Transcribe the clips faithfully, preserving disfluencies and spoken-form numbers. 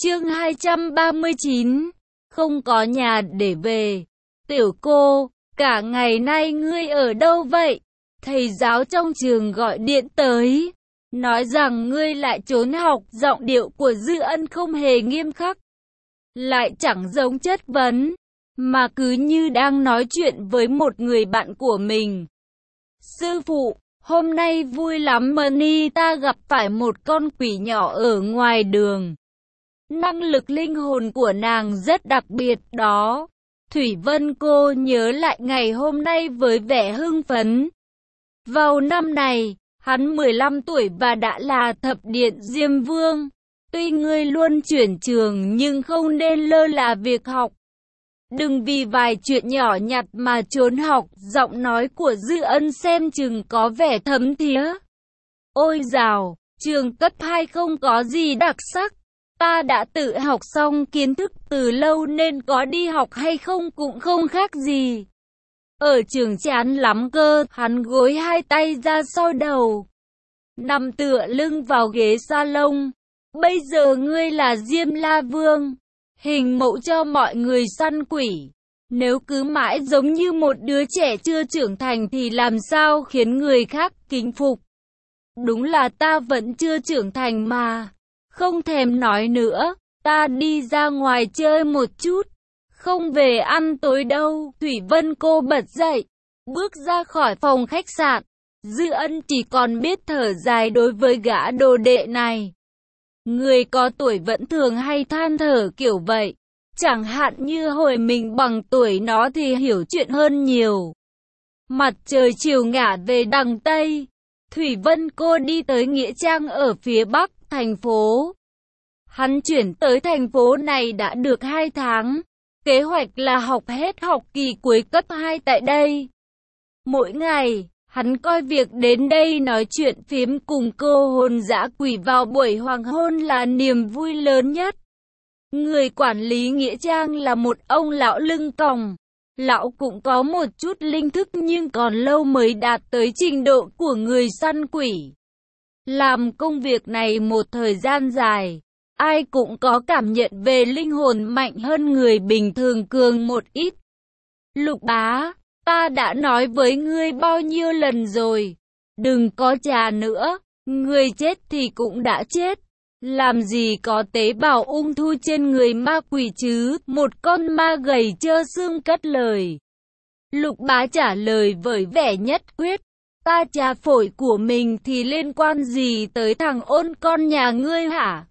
Chương hai trăm ba mươi chín. Không có nhà để về. Tiểu cô, cả ngày nay ngươi ở đâu vậy? Thầy giáo trong trường gọi điện tới, nói rằng ngươi lại trốn học. Giọng điệu của Dư Ân không hề nghiêm khắc, lại chẳng giống chất vấn, mà cứ như đang nói chuyện với một người bạn của mình. Sư phụ, hôm nay vui lắm Mani, ta gặp phải một con quỷ nhỏ ở ngoài đường. Năng lực linh hồn của nàng rất đặc biệt đó. Thủy Vân cô nhớ lại ngày hôm nay với vẻ hưng phấn. Vào năm này, hắn mười lăm tuổi và đã là thập điện Diêm Vương. Tuy ngươi luôn chuyển trường nhưng không nên lơ là việc học. Đừng vì vài chuyện nhỏ nhặt mà trốn học. Giọng nói của Dư Ân xem chừng có vẻ thấm thía. Ôi dào, trường cấp hai không có gì đặc sắc. Ta đã tự học xong kiến thức từ lâu nên có đi học hay không cũng không khác gì. Ở trường chán lắm cơ. Hắn gối hai tay ra sau đầu, nằm tựa lưng vào ghế salon. Bây giờ ngươi là Diêm La Vương, hình mẫu cho mọi người săn quỷ. Nếu cứ mãi giống như một đứa trẻ chưa trưởng thành thì làm sao khiến người khác kính phục. Đúng là ta vẫn chưa trưởng thành mà. Không thèm nói nữa, ta đi ra ngoài chơi một chút, không về ăn tối đâu. Thủy Vân cô bật dậy, bước ra khỏi phòng khách sạn. Dư Ân chỉ còn biết thở dài đối với gã đồ đệ này. Người có tuổi vẫn thường hay than thở kiểu vậy. Chẳng hạn như hồi mình bằng tuổi nó thì hiểu chuyện hơn nhiều. Mặt trời chiều ngả về đằng Tây. Thủy Vân cô đi tới nghĩa trang ở phía Bắc thành phố. Hắn chuyển tới thành phố này đã được hai tháng. Kế hoạch là học hết học kỳ cuối cấp hai tại đây. Mỗi ngày, hắn coi việc đến đây nói chuyện phiếm cùng cô hồn dã quỷ vào buổi hoàng hôn là niềm vui lớn nhất. Người quản lý nghĩa trang là một ông lão lưng còng. Lão cũng có một chút linh thức nhưng còn lâu mới đạt tới trình độ của người săn quỷ. Làm công việc này một thời gian dài, ai cũng có cảm nhận về linh hồn mạnh hơn người bình thường cường một ít. Lục bá, ta đã nói với ngươi bao nhiêu lần rồi, đừng có trà nữa, người chết thì cũng đã chết. Làm gì có tế bào ung thư trên người ma quỷ chứ? Một con ma gầy trơ xương cất lời. Lục bá trả lời với vẻ nhất quyết. Ta trà phổi của mình thì liên quan gì tới thằng ôn con nhà ngươi hả?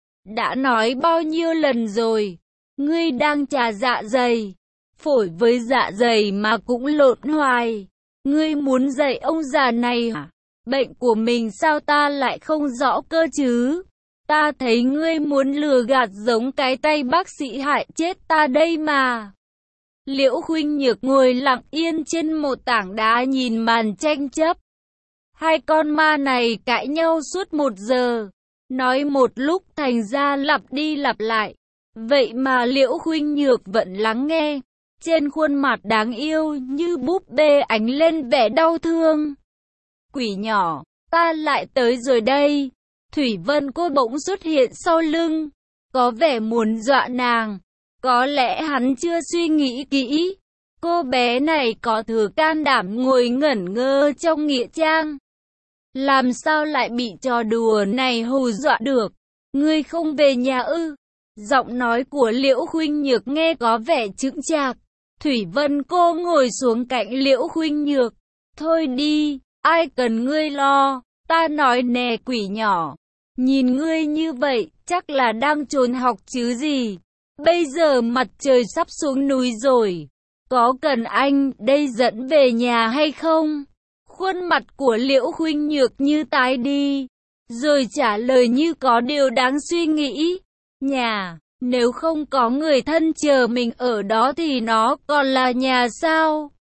Đã nói bao nhiêu lần rồi, ngươi đang trà dạ dày. Phổi với dạ dày mà cũng lộn hoài. Ngươi muốn dạy ông già này hả? Bệnh của mình sao ta lại không rõ cơ chứ? Ta thấy ngươi muốn lừa gạt giống cái tay bác sĩ hại chết ta đây mà. Liễu Khuynh Nhược ngồi lặng yên trên một tảng đá nhìn màn tranh chấp. Hai con ma này cãi nhau suốt một giờ. Nói một lúc thành ra lặp đi lặp lại. Vậy mà Liễu Khuynh Nhược vẫn lắng nghe. Trên khuôn mặt đáng yêu như búp bê ánh lên vẻ đau thương. Quỷ nhỏ, ta lại tới rồi đây. Thủy Vân cô bỗng xuất hiện sau lưng, có vẻ muốn dọa nàng. Có lẽ hắn chưa suy nghĩ kỹ. Cô bé này có thừa can đảm ngồi ngẩn ngơ trong nghĩa trang. Làm sao lại bị trò đùa này hù dọa được? Ngươi không về nhà ư? Giọng nói của Liễu Khuynh Nhược nghe có vẻ chững chạc. Thủy Vân cô ngồi xuống cạnh Liễu Khuynh Nhược. Thôi đi, ai cần ngươi lo. Ta nói nè quỷ nhỏ, nhìn ngươi như vậy, chắc là đang trốn học chứ gì. Bây giờ mặt trời sắp xuống núi rồi, có cần anh đây dẫn về nhà hay không? Khuôn mặt của Liễu Khuynh Nhược như tái đi, rồi trả lời như có điều đáng suy nghĩ. Nhà, nếu không có người thân chờ mình ở đó thì nó còn là nhà sao?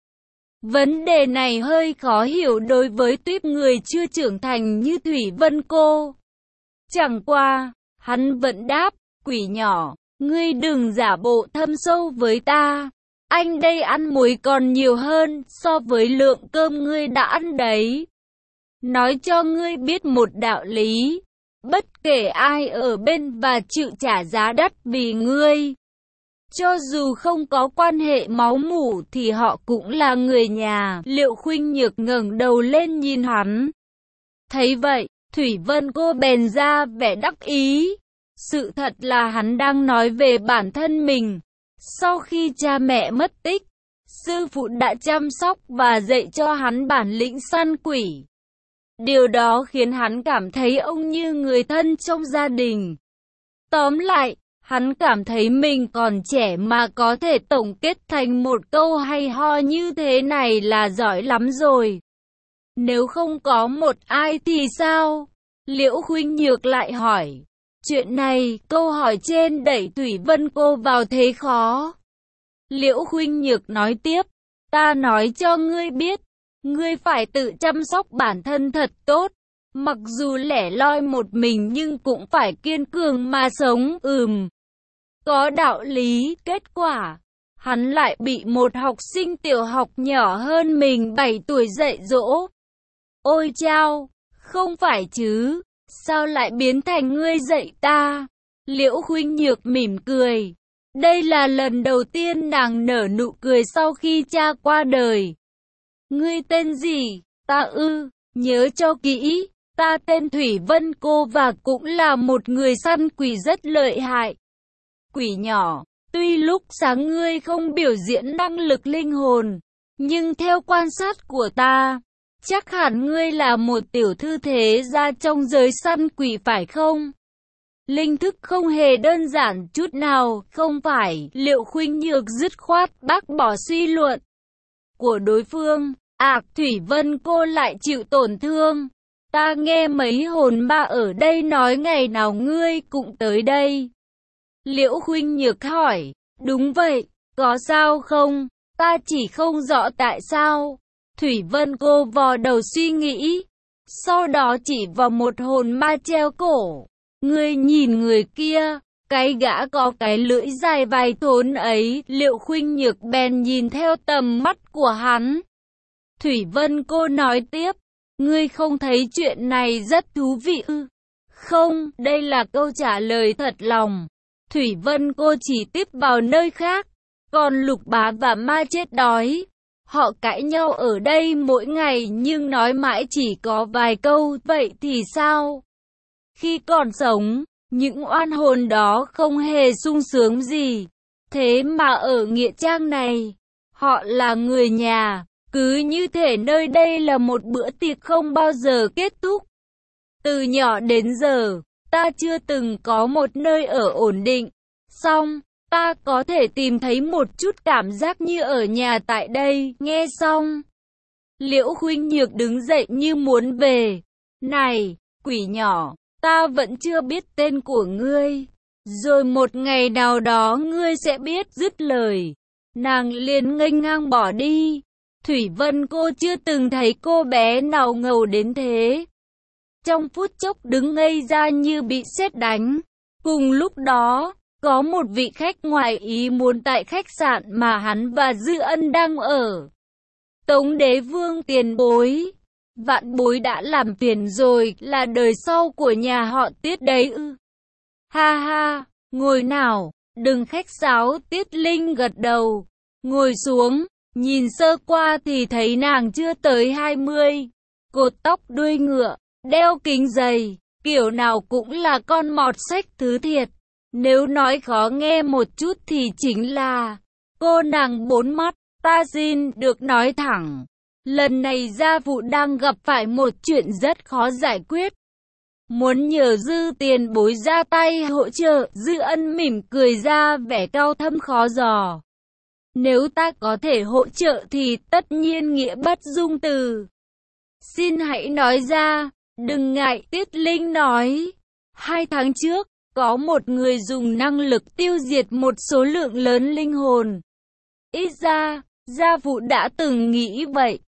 Vấn đề này hơi khó hiểu đối với tuýp người chưa trưởng thành như Thủy Vân cô. Chẳng qua, hắn vẫn đáp, quỷ nhỏ, ngươi đừng giả bộ thâm sâu với ta. Anh đây ăn muối còn nhiều hơn so với lượng cơm ngươi đã ăn đấy. Nói cho ngươi biết một đạo lý. bất kể ai ở bên và chịu trả giá đắt vì ngươi. Cho dù không có quan hệ máu mủ thì họ cũng là người nhà. Liệu Khuynh Nhược ngẩng đầu lên nhìn hắn. Thấy vậy, Thủy Vân cô bèn ra vẻ đắc ý. Sự thật là hắn đang nói về bản thân mình. Sau khi cha mẹ mất tích, sư phụ đã chăm sóc và dạy cho hắn bản lĩnh săn quỷ. Điều đó khiến hắn cảm thấy ông như người thân trong gia đình. Tóm lại, hắn cảm thấy mình còn trẻ mà có thể tổng kết thành một câu hay ho như thế này là giỏi lắm rồi. Nếu không có một ai thì sao? Liễu Khuynh Nhược lại hỏi. Chuyện này, câu hỏi trên đẩy Thủy Vân cô vào thế khó. Liễu Khuynh Nhược nói tiếp, ta nói cho ngươi biết, ngươi phải tự chăm sóc bản thân thật tốt. Mặc dù lẻ loi một mình nhưng cũng phải kiên cường mà sống. Ừm, có đạo lý. Kết quả, hắn lại bị một học sinh tiểu học nhỏ hơn mình bảy tuổi dạy dỗ. Ôi chao, không phải chứ, sao lại biến thành ngươi dạy ta? Liễu Khuynh Nhược mỉm cười. Đây là lần đầu tiên nàng nở nụ cười sau khi cha qua đời. Ngươi tên gì? Ta ư, nhớ cho kỹ, ta tên Thủy Vân cô và cũng là một người săn quỷ rất lợi hại. Quỷ nhỏ, tuy lúc sáng ngươi không biểu diễn năng lực linh hồn, nhưng theo quan sát của ta, chắc hẳn ngươi là một tiểu thư thế gia trong giới săn quỷ phải không? Linh thức không hề đơn giản chút nào, không phải? Liễu Khuynh Nhược dứt khoát bác bỏ suy luận của đối phương. Ạc, Thủy Vân cô lại chịu tổn thương. Ta nghe mấy hồn ma ở đây nói ngày nào ngươi cũng tới đây. Liễu Khuynh Nhược hỏi. Đúng vậy, có sao không? Ta chỉ không rõ tại sao. Thủy Vân cô vò đầu suy nghĩ, sau đó chỉ vào một hồn ma treo cổ. Ngươi nhìn người kia, cái gã có cái lưỡi dài vài thốn ấy. Liễu Khuynh Nhược bèn nhìn theo tầm mắt của hắn. Thủy Vân cô nói tiếp, ngươi không thấy chuyện này rất thú vị ư? Không, đây là câu trả lời thật lòng. Thủy Vân cô chỉ tiếp vào nơi khác, còn Lục Bá và Ma chết đói. Họ cãi nhau ở đây mỗi ngày nhưng nói mãi chỉ có vài câu. Vậy thì sao? Khi còn sống, những oan hồn đó không hề sung sướng gì. Thế mà ở nghĩa trang này, họ là người nhà. Cứ như thể nơi đây là một bữa tiệc không bao giờ kết thúc. Từ nhỏ đến giờ, ta chưa từng có một nơi ở ổn định. Xong, ta có thể tìm thấy một chút cảm giác như ở nhà tại đây. Nghe xong, Liễu Khuynh Nhược đứng dậy như muốn về. Này, quỷ nhỏ, ta vẫn chưa biết tên của ngươi. Rồi một ngày nào đó ngươi sẽ biết. Dứt lời, nàng liền nghênh ngang bỏ đi. Thủy Vân cô chưa từng thấy cô bé nào ngầu đến thế. Trong phút chốc đứng ngây ra như bị sét đánh. Cùng lúc đó, có một vị khách ngoài ý muốn tại khách sạn mà hắn và Dư Ân đang ở. Tống Đế Vương tiền bối, vạn bối đã làm phiền rồi, là đời sau của nhà họ Tiết đấy ư? Ha ha, ngồi nào, đừng khách sáo. Tiết Linh gật đầu, ngồi xuống. Nhìn sơ qua thì thấy nàng chưa tới hai mươi, cột tóc đuôi ngựa, đeo kính dày, kiểu nào cũng là con mọt sách thứ thiệt. Nếu nói khó nghe một chút thì chính là cô nàng bốn mắt. Ta xin được nói thẳng, lần này gia phụ đang gặp phải một chuyện rất khó giải quyết. Muốn nhờ Dư tiền bối ra tay hỗ trợ. Dư Ân mỉm cười ra vẻ cao thâm khó dò. Nếu ta có thể hỗ trợ thì tất nhiên nghĩa bất dung từ. Xin hãy nói ra, đừng ngại. Tiết Linh nói. Hai tháng trước, có một người dùng năng lực tiêu diệt một số lượng lớn linh hồn. Ít ra, gia phụ đã từng nghĩ vậy.